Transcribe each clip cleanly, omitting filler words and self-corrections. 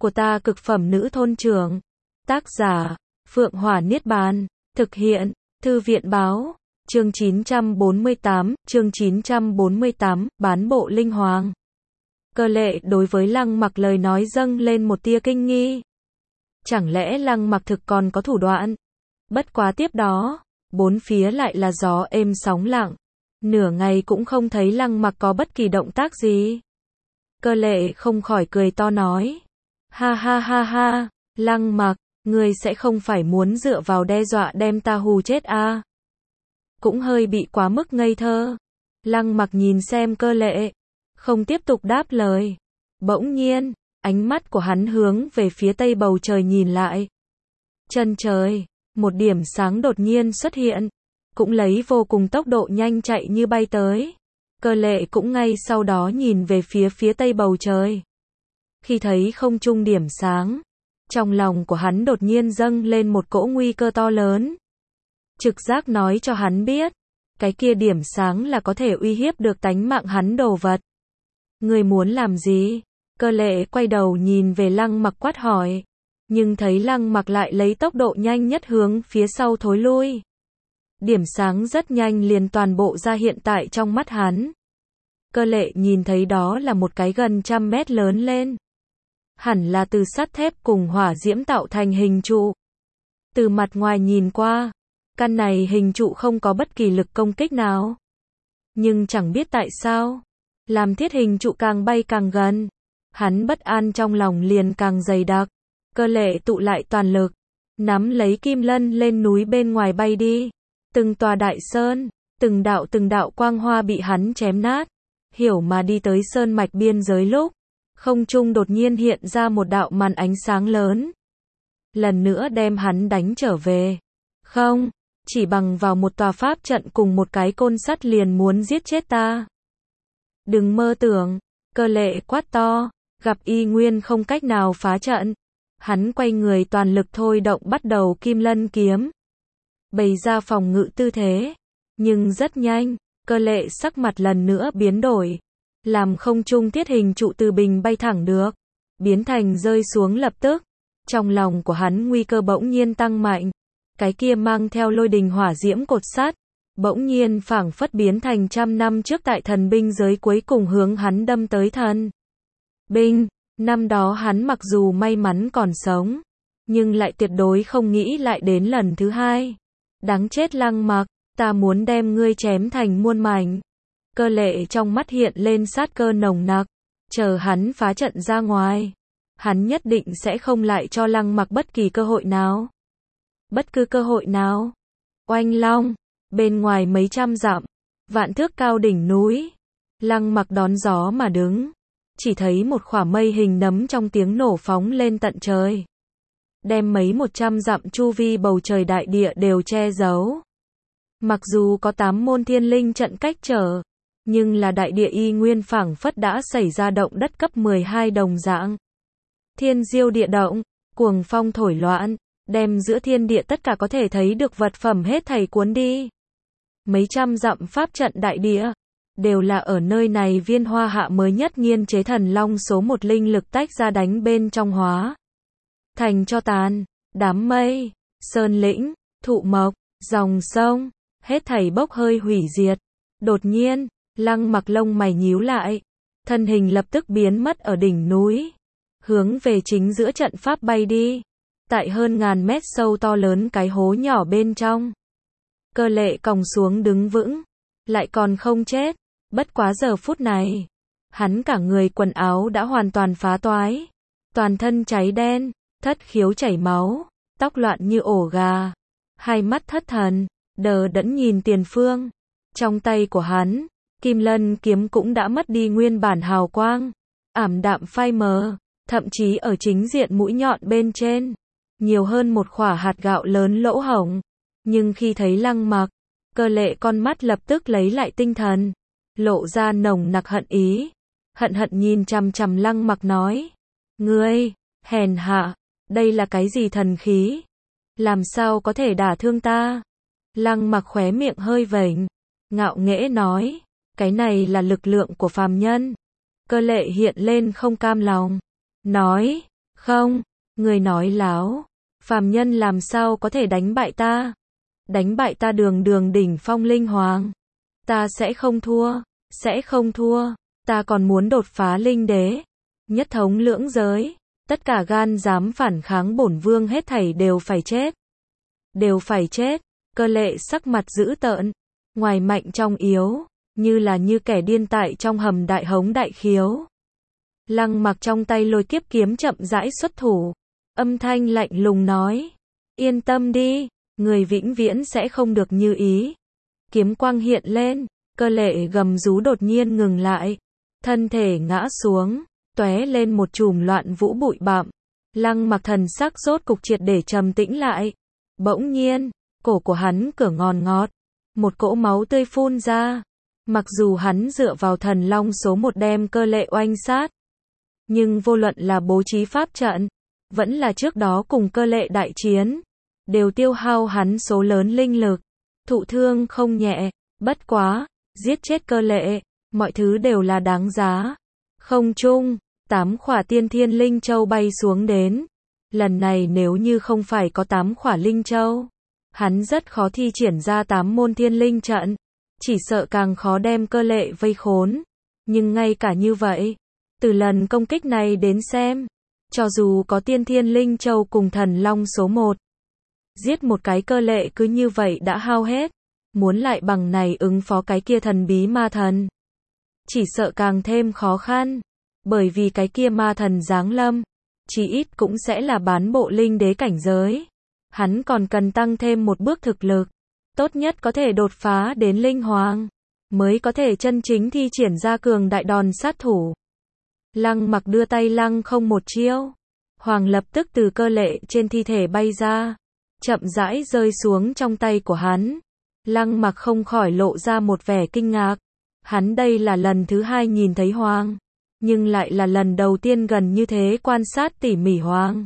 của ta cực phẩm nữ thôn trưởng. Tác giả, Phượng Hỏa Niết Bàn. Thực hiện, Thư viện báo. Chương 948, bán bộ linh hoàng. Cơ Lệ đối với Lăng Mặc lời nói dâng lên một tia kinh nghi. Chẳng lẽ Lăng Mặc thực còn có thủ đoạn? Bất quá tiếp đó, bốn phía lại là gió êm sóng lặng. Nửa ngày cũng không thấy Lăng Mặc có bất kỳ động tác gì. Cơ Lệ không khỏi cười to nói. Ha ha ha ha, Lăng Mặc, ngươi sẽ không phải muốn dựa vào đe dọa đem ta hù chết à? Cũng hơi bị quá mức ngây thơ. Lăng Mặc nhìn xem Cơ Lệ, không tiếp tục đáp lời. Bỗng nhiên, ánh mắt của hắn hướng về phía tây bầu trời nhìn lại. Chân trời, một điểm sáng đột nhiên xuất hiện, cũng lấy vô cùng tốc độ nhanh chạy như bay tới. Cơ Lệ cũng ngay sau đó nhìn về phía tây bầu trời. Khi thấy không trung điểm sáng, trong lòng của hắn đột nhiên dâng lên một cỗ nguy cơ to lớn. Trực giác nói cho hắn biết, cái kia điểm sáng là có thể uy hiếp được tánh mạng hắn đồ vật. Ngươi muốn làm gì? Cơ Lệ quay đầu nhìn về Lăng Mặc quát hỏi, nhưng thấy Lăng Mặc lại lấy tốc độ nhanh nhất hướng phía sau thối lui. Điểm sáng rất nhanh liền toàn bộ ra hiện tại trong mắt hắn. Cơ Lệ nhìn thấy đó là một cái gần 100 mét lớn lên. Hẳn là từ sắt thép cùng hỏa diễm tạo thành hình trụ. Từ mặt ngoài nhìn qua, căn này hình trụ không có bất kỳ lực công kích nào. Nhưng chẳng biết tại sao, làm thiết hình trụ càng bay càng gần, hắn bất an trong lòng liền càng dày đặc. Cơ Lệ tụ lại toàn lực, nắm lấy kim lân lên núi bên ngoài bay đi. Từng tòa đại sơn, từng đạo quang hoa bị hắn chém nát. Hiểu mà đi tới sơn mạch biên giới lúc, không trung đột nhiên hiện ra một đạo màn ánh sáng lớn. Lần nữa đem hắn đánh trở về. Không, chỉ bằng vào một tòa pháp trận cùng một cái côn sắt liền muốn giết chết ta. Đừng mơ tưởng, Cơ Lệ quát to, gặp y nguyên không cách nào phá trận. Hắn quay người toàn lực thôi động bắt đầu kim lân kiếm. Bày ra phòng ngự tư thế. Nhưng rất nhanh, Cơ Lệ sắc mặt lần nữa biến đổi. Làm không trung thiết hình trụ từ bình bay thẳng được, biến thành rơi xuống lập tức. Trong lòng của hắn nguy cơ bỗng nhiên tăng mạnh. Cái kia mang theo lôi đình hỏa diễm cột sắt, bỗng nhiên phảng phất biến thành 100 năm trước tại thần binh giới cuối cùng hướng hắn đâm tới thần binh. Năm đó hắn mặc dù may mắn còn sống, nhưng lại tuyệt đối không nghĩ lại đến lần thứ hai. Đáng chết Lăng Mặc, ta muốn đem ngươi chém thành muôn mảnh. Cơ Lệ trong mắt hiện lên sát cơ nồng nặc, chờ hắn phá trận ra ngoài, hắn nhất định sẽ không lại cho Lăng Mặc bất kỳ cơ hội nào. Bất cứ cơ hội nào. Oanh long, bên ngoài mấy trăm dặm, vạn thước cao đỉnh núi, Lăng Mặc đón gió mà đứng, chỉ thấy một khỏa mây hình nấm trong tiếng nổ phóng lên tận trời, đem mấy 100 dặm chu vi bầu trời đại địa đều che giấu. Mặc dù có 8 môn thiên linh trận cách trở, nhưng là đại địa y nguyên phảng phất đã xảy ra động đất cấp 12 đồng dạng. Thiên diêu địa động, cuồng phong thổi loạn, đem giữa thiên địa tất cả có thể thấy được vật phẩm hết thảy cuốn đi. Mấy trăm dặm pháp trận đại địa, đều là ở nơi này Viên Hoa Hạ mới nhất nghiên chế thần long số 1 linh lực tách ra đánh bên trong hóa thành cho tàn, đám mây, sơn lĩnh, thụ mộc, dòng sông, hết thảy bốc hơi hủy diệt. Đột nhiên, Lăng Mặc lông mày nhíu lại, thân hình lập tức biến mất ở đỉnh núi, hướng về chính giữa trận pháp bay đi. Tại hơn ngàn mét sâu to lớn cái hố nhỏ bên trong, Cơ Lệ còng xuống đứng vững, lại còn không chết. Bất quá giờ phút này, hắn cả người quần áo đã hoàn toàn phá toái, toàn thân cháy đen, thất khiếu chảy máu, tóc loạn như ổ gà, hai mắt thất thần, đờ đẫn nhìn tiền phương. Trong tay của hắn, kim lân kiếm cũng đã mất đi nguyên bản hào quang, ảm đạm phai mờ, thậm chí ở chính diện mũi nhọn bên trên, nhiều hơn một khỏa hạt gạo lớn lỗ hổng. Nhưng khi thấy Lăng Mặc, Cơ Lệ con mắt lập tức lấy lại tinh thần, lộ ra nồng nặc hận ý. Hận nhìn chằm chằm Lăng Mặc nói, ngươi, hèn hạ, đây là cái gì thần khí? Làm sao có thể đả thương ta? Lăng Mặc khóe miệng hơi vểnh, ngạo nghễ nói, cái này là lực lượng của phàm nhân. Cơ Lệ hiện lên không cam lòng, nói, Không, người nói láo. Phàm nhân làm sao có thể đánh bại ta? Đánh bại ta đường đường đỉnh phong linh hoàng. Ta sẽ không thua, sẽ không thua. Ta còn muốn đột phá linh đế. Nhất thống lưỡng giới. Tất cả gan dám phản kháng bổn vương hết thảy đều phải chết. Đều phải chết. Cơ Lệ sắc mặt dữ tợn. Ngoài mạnh trong yếu. Như kẻ điên tại trong hầm đại hống đại khiếu. Lăng Mặc trong tay lôi kiếp kiếm chậm rãi xuất thủ. Âm thanh lạnh lùng nói. Yên tâm đi, người vĩnh viễn sẽ không được như ý. Kiếm quang hiện lên, Cơ Lệ gầm rú đột nhiên ngừng lại. Thân thể ngã xuống, tóe lên một chùm loạn vũ bụi bặm. Lăng Mặc thần sắc rốt cục triệt để trầm tĩnh lại. Bỗng nhiên, cổ của hắn cửa ngòn ngọt. Một cỗ máu tươi phun ra. Mặc dù hắn dựa vào thần long số 1 đem Cơ Lệ oanh sát. Nhưng vô luận là bố trí pháp trận, vẫn là trước đó cùng Cơ Lệ đại chiến, đều tiêu hao hắn số lớn linh lực, thụ thương không nhẹ, bất quá, giết chết Cơ Lệ, mọi thứ đều là đáng giá. Không trung, 8 khỏa tiên thiên linh châu bay xuống đến. Lần này nếu như không phải có 8 khỏa linh châu, hắn rất khó thi triển ra 8 môn thiên linh trận, chỉ sợ càng khó đem Cơ Lệ vây khốn. Nhưng ngay cả như vậy, từ lần công kích này đến xem, cho dù có tiên thiên linh châu cùng thần long số 1, giết một cái Cơ Lệ cứ như vậy đã hao hết. Muốn lại bằng này ứng phó cái kia thần bí ma thần, chỉ sợ càng thêm khó khăn. Bởi vì cái kia ma thần giáng lâm, chí ít cũng sẽ là bán bộ linh đế cảnh giới. Hắn còn cần tăng thêm một bước thực lực, tốt nhất có thể đột phá đến linh hoàng, mới có thể chân chính thi triển ra cường đại đòn sát thủ. Lăng Mặc đưa tay lăng không một chiêu, hoàng lập tức từ Cơ Lệ trên thi thể bay ra, chậm rãi rơi xuống trong tay của hắn. Lăng Mặc không khỏi lộ ra một vẻ kinh ngạc. Hắn đây là lần thứ 2 nhìn thấy hoàng, nhưng lại là lần đầu tiên gần như thế quan sát tỉ mỉ hoàng.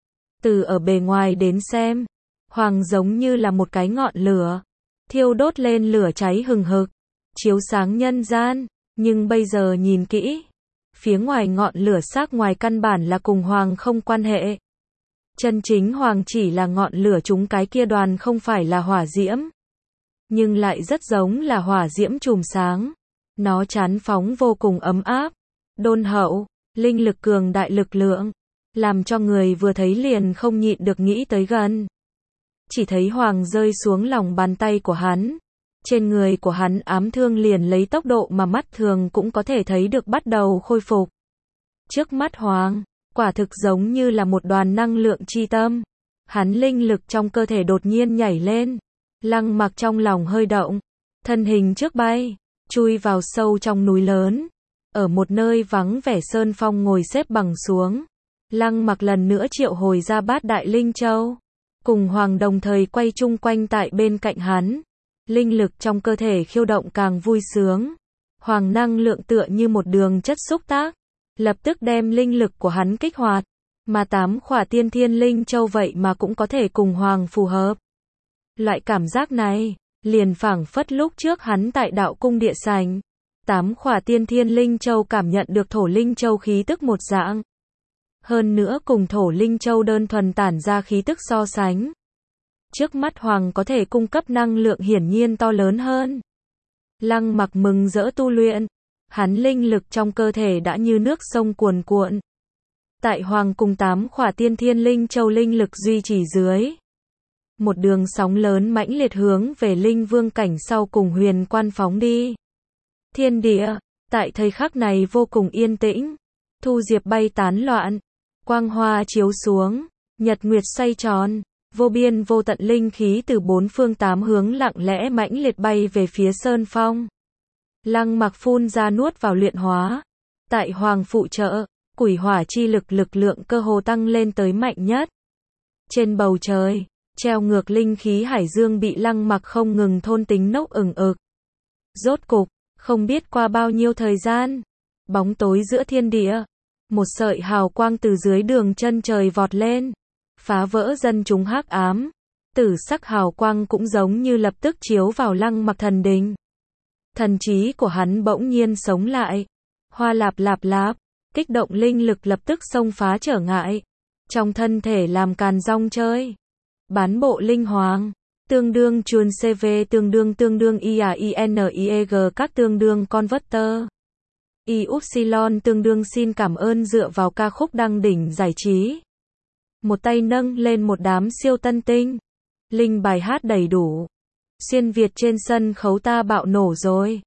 Từ ở bề ngoài đến xem, hoàng giống như là một cái ngọn lửa, thiêu đốt lên lửa cháy hừng hực, chiếu sáng nhân gian. Nhưng bây giờ nhìn kỹ, phía ngoài ngọn lửa sắc ngoài căn bản là cùng hoàng không quan hệ. Chân chính hoàng chỉ là ngọn lửa chúng cái kia đoàn không phải là hỏa diễm, nhưng lại rất giống là hỏa diễm chùm sáng. Nó chán phóng vô cùng ấm áp, đôn hậu, linh lực cường đại lực lượng, làm cho người vừa thấy liền không nhịn được nghĩ tới gần. Chỉ thấy hoàng rơi xuống lòng bàn tay của hắn. Trên người của hắn ám thương liền lấy tốc độ mà mắt thường cũng có thể thấy được bắt đầu khôi phục. Trước mắt hoàng, quả thực giống như là một đoàn năng lượng chi tâm. Hắn linh lực trong cơ thể đột nhiên nhảy lên. Lăng Mặc trong lòng hơi động, thân hình trước bay, chui vào sâu trong núi lớn. Ở một nơi vắng vẻ sơn phong ngồi xếp bằng xuống. Lăng Mặc lần nữa triệu hồi ra 8 đại linh châu, cùng hoàng đồng thời quay chung quanh tại bên cạnh hắn. Linh lực trong cơ thể khiêu động càng vui sướng. Hoàng năng lượng tựa như một đường chất xúc tác, lập tức đem linh lực của hắn kích hoạt. Mà 8 khỏa tiên thiên linh châu vậy mà cũng có thể cùng hoàng phù hợp. Loại cảm giác này, liền phảng phất lúc trước hắn tại đạo cung địa sảnh. 8 khỏa tiên thiên linh châu cảm nhận được thổ linh châu khí tức một dạng. Hơn nữa cùng thổ linh châu đơn thuần tản ra khí tức so sánh. Trước mắt hoàng có thể cung cấp năng lượng hiển nhiên to lớn hơn. Lăng Mặc mừng rỡ tu luyện. Hắn linh lực trong cơ thể đã như nước sông cuồn cuộn. Tại hoàng cùng 8 khỏa tiên thiên linh châu linh lực duy trì dưới, một đường sóng lớn mãnh liệt hướng về linh vương cảnh sau cùng huyền quan phóng đi. Thiên địa, tại thời khắc này vô cùng yên tĩnh. Thu diệp bay tán loạn, quang hoa chiếu xuống, nhật nguyệt xoay tròn, vô biên vô tận linh khí từ 4 phương 8 hướng lặng lẽ mãnh liệt bay về phía sơn phong. Lăng Mặc phun ra nuốt vào luyện hóa. Tại hoàng phụ trợ, quỷ hỏa chi lực lực lượng cơ hồ tăng lên tới mạnh nhất. Trên bầu trời, treo ngược linh khí hải dương bị Lăng Mặc không ngừng thôn tính nốc ửng ực. Rốt cục, không biết qua bao nhiêu thời gian, bóng tối giữa thiên địa, một sợi hào quang từ dưới đường chân trời vọt lên, phá vỡ dân chúng hắc ám. Tử sắc hào quang cũng giống như lập tức chiếu vào Lăng Mặc thần đình. Thần trí của hắn bỗng nhiên sống lại. Hoa lạp lạp lạp, kích động linh lực lập tức xông phá trở ngại. Trong thân thể làm càn rong chơi. Bán bộ linh hoàng. Tương đương chuồn CV tương đương IAINIEG các tương đương converter. Y upsilon tương đương xin cảm ơn dựa vào ca khúc đăng đỉnh giải trí. Một tay nâng lên một đám siêu tân tinh. Linh bài hát đầy đủ. Xuyên Việt trên sân khấu ta bạo nổ rồi.